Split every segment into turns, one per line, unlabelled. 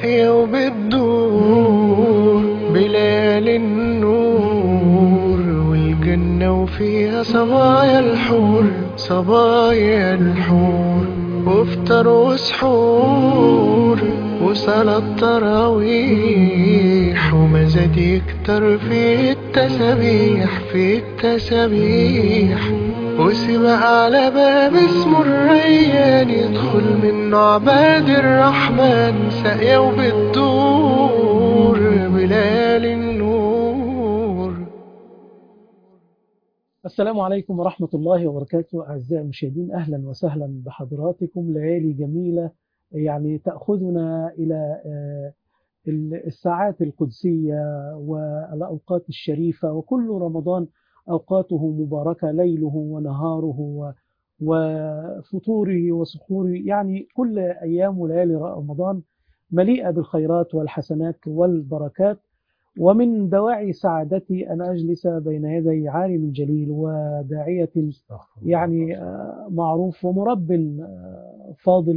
ساقية وبتدور بليل النور والجنة وفيها صبايا الحور صبايا الحور وافطر وسحور وصلاة تراويح ومزاد يكتر في التسابيح وسبق على باب اسمه الريان يدخل منه عباد الرحمن ساقية وبتدور بليل النور.
السلام عليكم ورحمة الله وبركاته. أعزائي المشاهدين، أهلا وسهلا بحضراتكم. ليالي جميلة يعني تأخذنا إلى الساعات القدسية والأوقات الشريفة، وكل رمضان أوقاته مباركة، ليله ونهاره وفطوره وسحوره، يعني كل أيام وليالي رمضان مليئة بالخيرات والحسنات والبركات. ومن دواعي سعادتي أن أجلس بين يدي عالم جليل وداعية يعني معروف ومرب فاضل،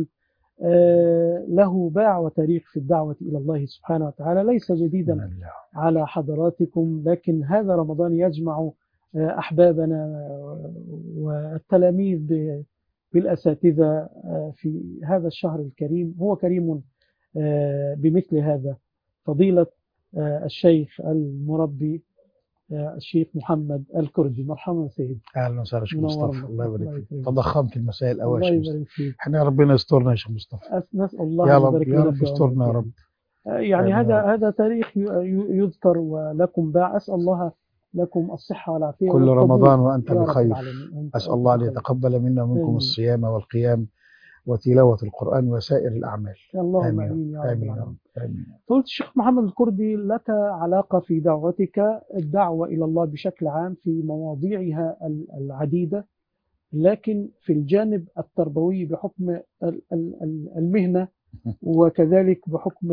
له باع وتاريخ في الدعوة إلى الله سبحانه وتعالى، ليس جديدا على حضراتكم، لكن هذا رمضان يجمع أحبابنا والتلاميذ بالأساتذة في هذا الشهر الكريم. هو كريم بمثل هذا. فضيلة الشيخ المربي الشيخ محمد الكردي، مرحبا سيدي.
اهلا وسهلا شيخ مصطفى، الله يبارك فيك. تضخمت المسائل
الله
الاول.
يبارك فيك.
احنا ربنا يسترنا يا شيخ مصطفى.
نسأل الله
يا
أن
رب
يبارك
يا
لنا
رب
في
استرنا يا
عمرك.
رب.
يعني هذا تاريخ يذكر، ولكم باع. أسأل الله لكم الصحة والعافية
كل
والقبول
رمضان وأنت
يا رب
بخير.
العالمين.
أسأل الله أن
بخير.
يتقبل منا ومنكم الصيام والقيام وتلاوة القرآن وسائر الأعمال.
اللهم آمين يا رب
آمين
العالمين.
آمين.
قلت الشيخ محمد الكردي، لك علاقة في دعوتك الدعوة إلى الله بشكل عام في مواضيعها العديدة، لكن في الجانب التربوي بحكم المهنة، وكذلك بحكم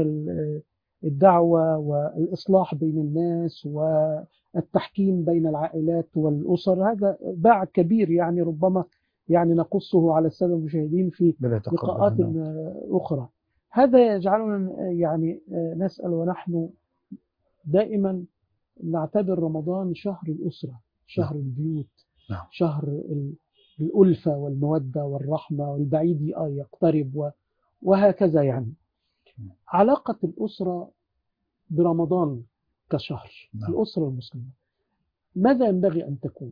الدعوة والإصلاح بين الناس والتحكيم بين العائلات والأسر، هذا باع كبير يعني ربما يعني نقصه على السادة المشاهدين في لقاءات أخرى. هذا يجعلنا يعني نسأل، ونحن دائما نعتبر رمضان شهر الأسرة، شهر البيوت، شهر الألفة والمودة والرحمة، والبعيد يقترب وهكذا. يعني علاقة الأسرة برمضان كشهر، الأسرة المسلمة ماذا ينبغي أن تكون؟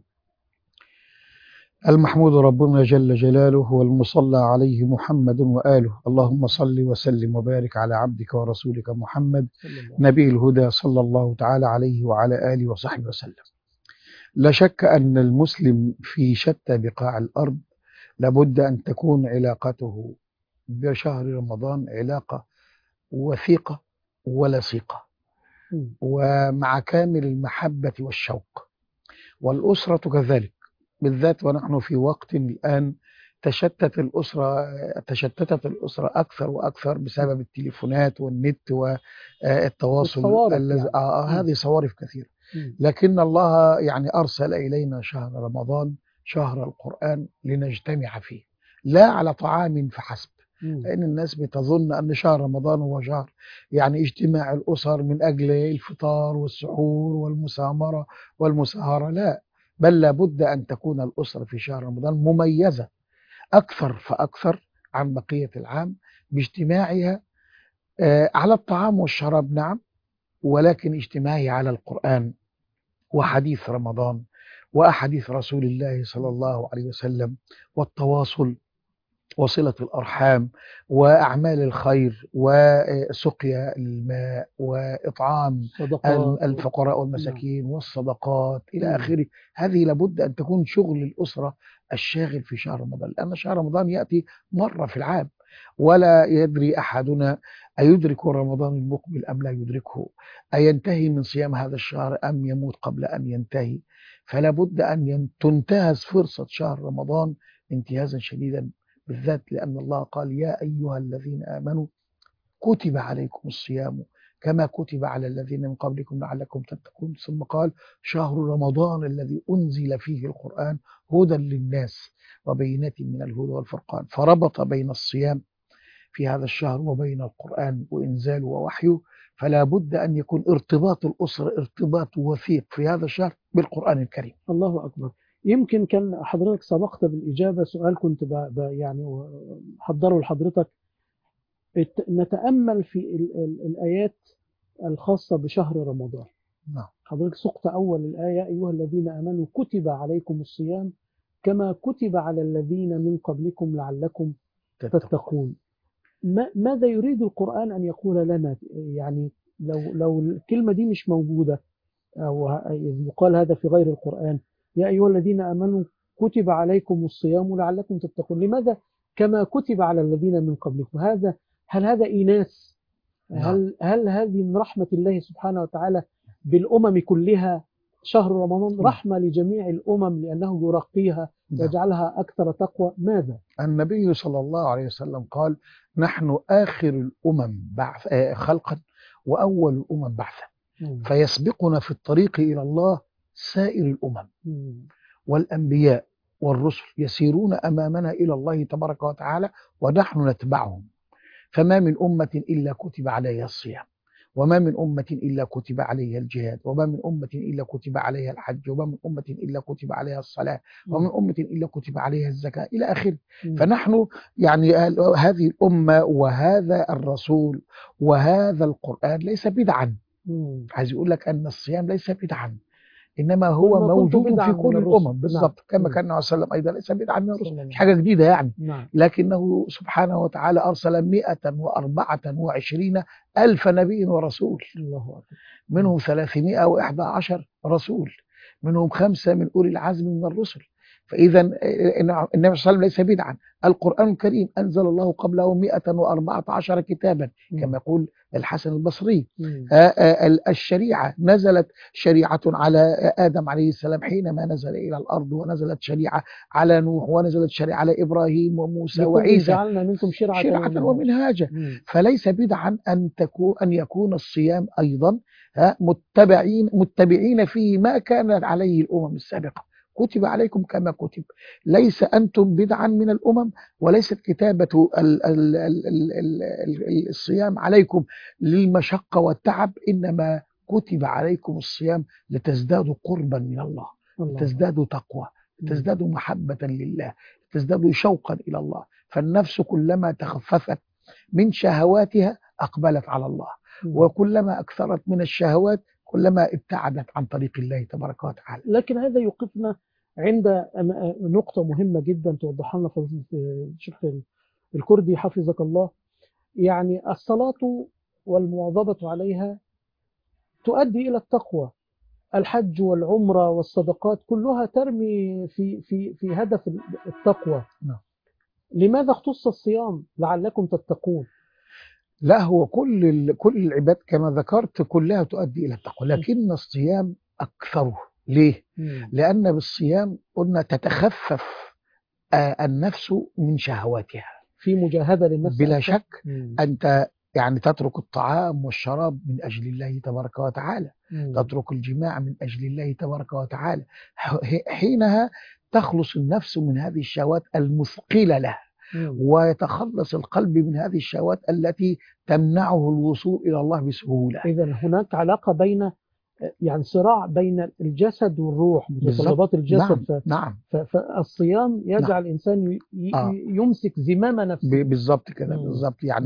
المحمود ربنا جل جلاله والمصلى عليه محمد وآله. اللهم صل وسلم وبارك على عبدك ورسولك محمد نبي الهدى صلى الله تعالى عليه وعلى آله وصحبه وسلم. لا شك أن المسلم في شتى بقاع الأرض لابد أن تكون علاقته بشهر رمضان علاقة وثيقة ولصيقة، ومع كامل المحبة والشوق، والأسرة كذلك، بالذات ونحن في وقت الآن تشتتت الأسرة أكثر وأكثر بسبب التليفونات والنت والتواصل الذي هذه صوارف كثيرة. لكن الله يعني أرسل إلينا شهر رمضان شهر القرآن لنجتمع فيه، لا على طعام فحسب، لأن الناس بتظن أن شهر رمضان هو شهر يعني اجتماع الأسر من أجل الفطار والسحور والمسامرة والمساهرة، لا، بل لابد أن تكون الأسرة في شهر رمضان مميزة أكثر فأكثر عن بقية العام باجتماعها على الطعام والشراب، نعم، ولكن اجتماعها على القرآن وحديث رمضان وأحاديث رسول الله صلى الله عليه وسلم، والتواصل وصلة الأرحام وأعمال الخير وسقيا الماء وإطعام الفقراء والمساكين والصدقات إلى آخره. هذه لابد أن تكون شغل الأسرة الشاغل في شهر رمضان، لأن شهر رمضان يأتي مرة في العام، ولا يدري أحدنا أيدرك رمضان المقبل أم لا يدركه، أينتهي من صيام هذا الشهر أم يموت قبل أن ينتهي. فلا بد أن تنتهز فرصة شهر رمضان انتهازا شديدا، بالذات لأن الله قال يا أيها الذين آمنوا كتب عليكم الصيام كما كتب على الذين من قبلكم لعلكم تتقون. ثم قال شهر رمضان الذي أنزل فيه القرآن هدى للناس وبينات من الهدى والفرقان، فربط بين الصيام في هذا الشهر وبين القرآن وإنزاله ووحيه، فلا بد أن يكون ارتباط الأسرة ارتباط وثيق في هذا الشهر بالقرآن الكريم.
الله أكبر. يمكن كان حضرتك سبقت بالإجابة سؤال كنت يعني حضره لحضرتك. نتأمل في الآيات الخاصة بشهر رمضان.
نعم.
حضرتك سقط أول الآية: أيها الذين آمنوا كتب عليكم الصيام كما كتب على الذين من قبلكم لعلكم تتقون. ماذا يريد القرآن أن يقول لنا؟ يعني لو الكلمة دي مش موجودة، أو يقال هذا في غير القرآن: يا أيها الذين آمنوا كتب عليكم الصيام لعلكم تتقون، لماذا كما كتب على الذين من قبلكم؟ هل هذا إيناس؟ هل هذه من رحمة الله سبحانه وتعالى بالأمم كلها؟ شهر رمضان رحمة لجميع الأمم لأنه يرقيها ويجعلها أكثر تقوى. ماذا؟
النبي صلى الله عليه وسلم قال: نحن آخر الأمم خلقا وأول الأمم بعثا، فيسبقنا في الطريق إلى الله سائر الأمم والأنبياء والرسل يسيرون أمامنا إلى الله تبارك وتعالى ونحن نتبعهم. فما من أمة إلا كتب عليها الصيام، وما من أمة إلا كتب عليها الجهاد، وما من أمة إلا كتب عليها الحج، وما من أمة إلا كتب عليها الصلاة، وما من أمة إلا كتب عليها الزكاة إلى آخره. فنحن يعني هذه الأمة وهذا الرسول وهذا القرآن ليس بدعا. عايز يقول لك أن الصيام ليس بدعا، إنما هو موجود في كل الأمم بالضبط. كما كان النبي صلى الله عليه وسلم أيضا ليس بدعا من الرسل، مش حاجة جديدة يعني. لكنه سبحانه وتعالى أرسل 124 ألف نبي ورسول، منهم 311 رسول، منهم 5 من أولي العزم من الرسل. فإذا النبي صلى الله عليه وسلم ليس بدعا. القرآن الكريم أنزل الله قبله 114 كتابا كما يقول الحسن البصري. الشريعة نزلت شريعة على آدم عليه السلام حينما نزل إلى الأرض، ونزلت شريعة على نوح، ونزلت شريعة على إبراهيم وموسى وعيسى،
جعلنا منكم شرعة
ومنهاجا. فليس بدعا أن يكون الصيام أيضا متبعين فيه ما كانت عليه الأمم السابقة. كتب عليكم كما كتب. ليس أنتم بدعا من الأمم، وليست كتابة الصيام عليكم للمشقة والتعب، إنما كتب عليكم الصيام لتزدادوا قربا من الله، لتزدادوا تقوى، لتزدادوا محبة لله، لتزدادوا شوقا إلى الله. فالنفس كلما تخففت من شهواتها أقبلت على الله، وكلما أكثرت من الشهوات كلما ابتعدت عن طريق الله تبارك وتعالى.
لكن هذا يوقفنا عند نقطة مهمة جدا توضحها لنا فضيلة الشيخ الكردي حفظك الله. يعني الصلاة والمواظبة عليها تؤدي إلى التقوى. الحج والعمرة والصدقات كلها ترمي في هدف التقوى. لماذا اختص الصيام لعلكم تتقون؟
لا، هو كل العباد كما ذكرت كلها تؤدي إلى التقوى، لكن الصيام أكثره. ليه؟ لأن بالصيام قلنا تتخفف النفس من شهواتها،
في مجاهدة للنفس
بلا شك. أنت يعني تترك الطعام والشراب من أجل الله تبارك وتعالى، تترك الجماع من أجل الله تبارك وتعالى. حينها تخلص النفس من هذه الشهوات المثقلة لها، ويتخلص القلب من هذه الشهوات التي تمنعه الوصول إلى الله بسهولة.
إذن هناك علاقة بين، يعني صراع بين الجسد والروح، متطلبات الجسد.
نعم.
فالصيام يجعل الإنسان يمسك زمام نفسه.
بالضبط كده، بالضبط. يعني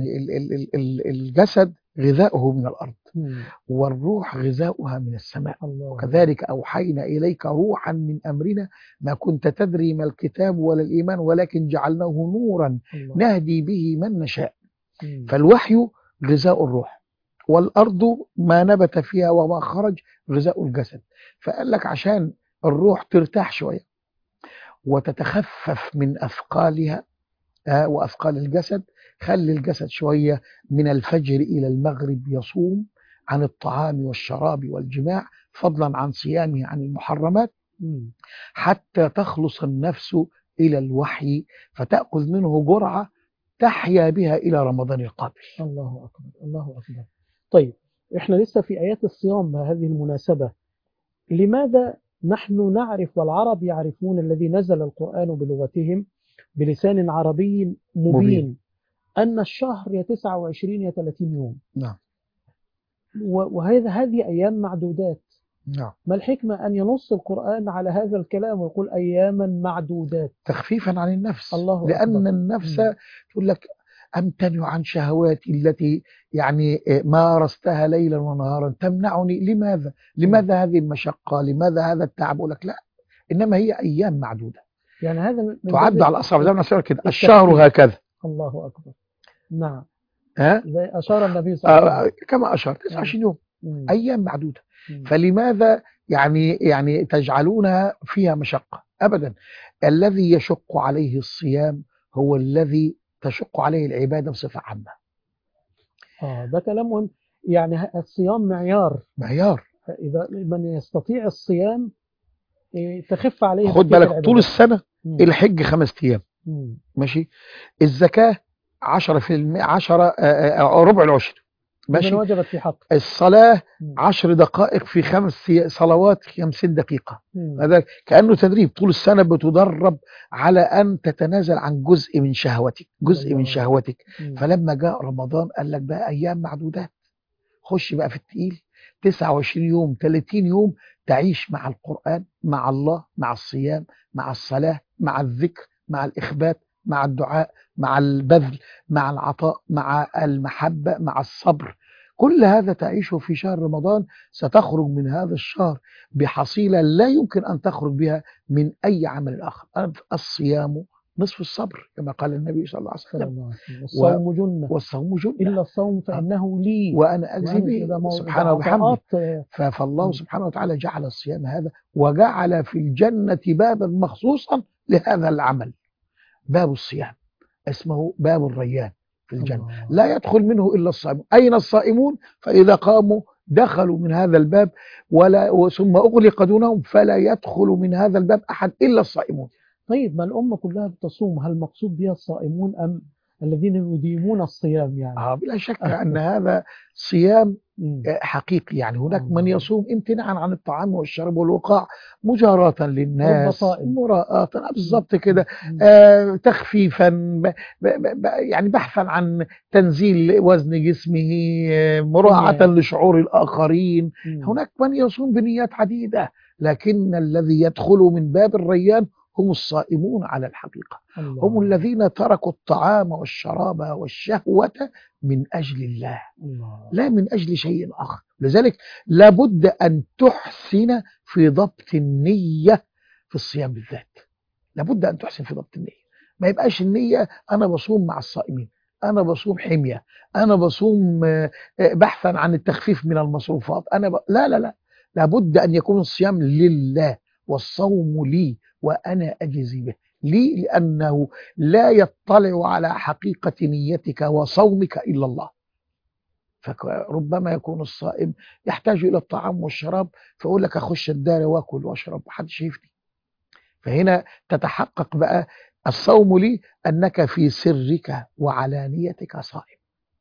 الجسد غذاؤه من الأرض، والروح غذاؤها من السماء. وكذلك أوحينا إليك روحا من أمرنا ما كنت تدري ما الكتاب ولا الإيمان ولكن جعلناه نورا نهدي به من نشاء. فالوحي غذاء الروح، والأرض ما نبت فيها وما خرج غذاء الجسد. فقال لك عشان الروح ترتاح شوية وتتخفف من أثقالها وأثقال الجسد، خلي الجسد شوية من الفجر إلى المغرب يصوم عن الطعام والشراب والجماع، فضلا عن صيامه عن المحرمات، حتى تخلص النفس إلى الوحي فتأخذ منه جرعة تحيا بها إلى رمضان القابل.
الله أكبر، الله أكبر. طيب، إحنا لسه في آيات الصيام بهذه المناسبة. لماذا نحن نعرف والعرب يعرفون الذي نزل القرآن بلغتهم بلسان عربي مبين أن الشهر يا 29 يا 30 يوم.
نعم.
هذه أيام معدودات.
نعم.
ما الحكمة أن ينص القرآن على هذا الكلام ويقول أياما معدودات؟
تخفيفا عن النفس.
الله
لأن
أكبر.
النفس تقول لك أمتنع عن شهواتي التي يعني مارستها ليلا ونهارا، تمنعني. لماذا هذه المشقة؟ لماذا هذا التعب؟ أقول لك لا، إنما هي أيام معدودة
يعني هذا من
تعد على الأصابع زي ما نقول كده، الشهر هكذا.
الله أكبر. نعم.
زي
أشار النبي صلى الله عليه وسلم
كما أشار 29 يوم، أيام معدودة. فلماذا يعني تجعلونها فيها مشقة؟ أبدا. الذي يشق عليه الصيام هو الذي تشق عليه العبادة بصفة عامة.
ده كلام مهم. يعني الصيام معيار. إذا من يستطيع الصيام تخف عليه.
خد بالك طول السنة الحج 5 أيام ماشي، الزكاة 10%، 10 ربع العشر ماشي،
من وجبت في حق
الصلاة 10 دقائق في 5 صلوات 50 دقيقة. هذا كأنه تدريب طول السنة، بتدرب على أن تتنازل عن جزء من شهوتك. فلما جاء رمضان قال لك بقى أيام معدودات، خش بقى في التقيل، 29 يوم 30 يوم تعيش مع القرآن، مع الله، مع الصيام، مع الصلاة، مع الذكر، مع الإخبات، مع الدعاء، مع البذل، مع العطاء، مع المحبة، مع الصبر. كل هذا تعيشه في شهر رمضان. ستخرج من هذا الشهر بحصيلة لا يمكن أن تخرج بها من أي عمل آخر. الصيام نصف الصبر كما قال النبي صلى الله عليه وسلم. والصوم جنة
إلا الصوم فإنه لي
وأنا أجزي به سبحانه وبحمده. فالله سبحانه وتعالى جعل الصيام هذا، وجعل في الجنة بابا مخصوصا لهذا العمل، باب الصيام اسمه باب الريان في الجنة. لا يدخل منه إلا الصائمون. أين الصائمون؟ فإذا قاموا دخلوا من هذا الباب، ثم أغلق دونهم، فلا يدخل من هذا الباب أحد إلا الصائمون.
طيب ما الأمة كلها بتصوم، هل المقصود بها الصائمون أم الذين يديمون الصيام يعني؟
بلا شك أن هذا صيام حقيقي. يعني هناك من يصوم امتناعا عن الطعام والشرب والوقاع، مجاراة للناس، مراءة بالضبط كده، تخفيفا، يعني بحثا عن تنزيل وزن جسمه، مراعاة لشعور الآخرين. هناك من يصوم بنيات عديدة، لكن الذي يدخل من باب الريان هم الصائمون على الحقيقة. هم الذين تركوا الطعام والشراب والشهوة من أجل الله، لا من أجل شيء آخر. لذلك لابد أن تحسن في ضبط النية في الصيام بالذات. لابد أن تحسن في ضبط النية. ما يبقاش النية أنا بصوم مع الصائمين، أنا بصوم حمية، أنا بصوم بحثا عن التخفيف من المصروفات، لا لا لا. لابد أن يكون الصيام لله، والصوم لي وأنا أجزي به. لي لأنه لا يطلع على حقيقة نيتك وصومك إلا الله. فربما يكون الصائم يحتاج إلى الطعام والشراب، فأقول لك أخش الدار وأكل وأشرب محدش شايفني. فهنا تتحقق بقى الصوم لي أنك في سرك وعلانيتك صائم،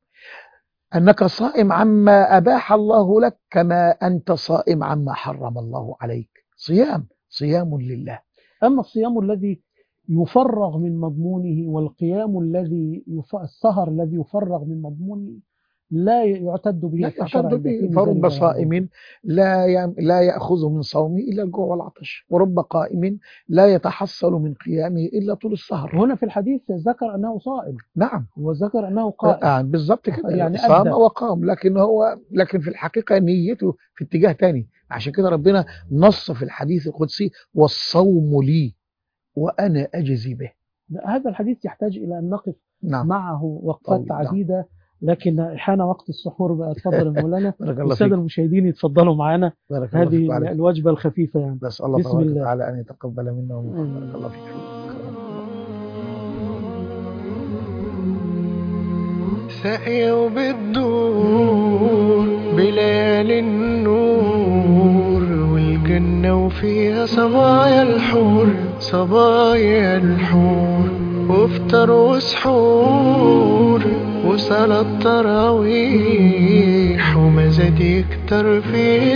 أنك صائم عما أباح الله لك كما أنت صائم عما حرم الله عليك. صيام لله.
أما الصيام الذي يفرغ من مضمونه، والقيام السهر الذي يفرغ من مضمونه لا يعتد به.
فرب صائم لا يأخذ من صومه إلا الجوع والعطش، ورب قائم لا يتحصل من قيامه إلا طول السهر.
هنا في الحديث ذكر أنه صائم.
نعم،
وذكر أنه قائم.
بالضبط كده،
يعني
صام وقام، لكن في الحقيقة نيته في اتجاه تاني. عشان كده ربنا نص في الحديث القدسي والصوم لي وأنا أجزي به.
هذا الحديث يحتاج إلى أن نقف معه وقفات عديدة، لكن حان وقت السحور بقى. اتفضل مولانا. السادة المشاهدين يتفضلوا معنا هذه الوجبة الخفيفة يعني.
بسم الله تبارك وتعالى أن يتقبل منا ومنكم. بارك الله فيك.
سقيوا بالدور بليال النور، والجنة وفيها صبايا الحور، وافطر وسحور وصلاة تراويح، ومزاد يكتر في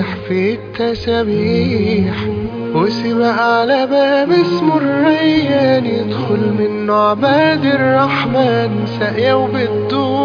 التسابيح، وسبق على باب اسمه الريان يدخل منه عباد الرحمن ساقية وبتدور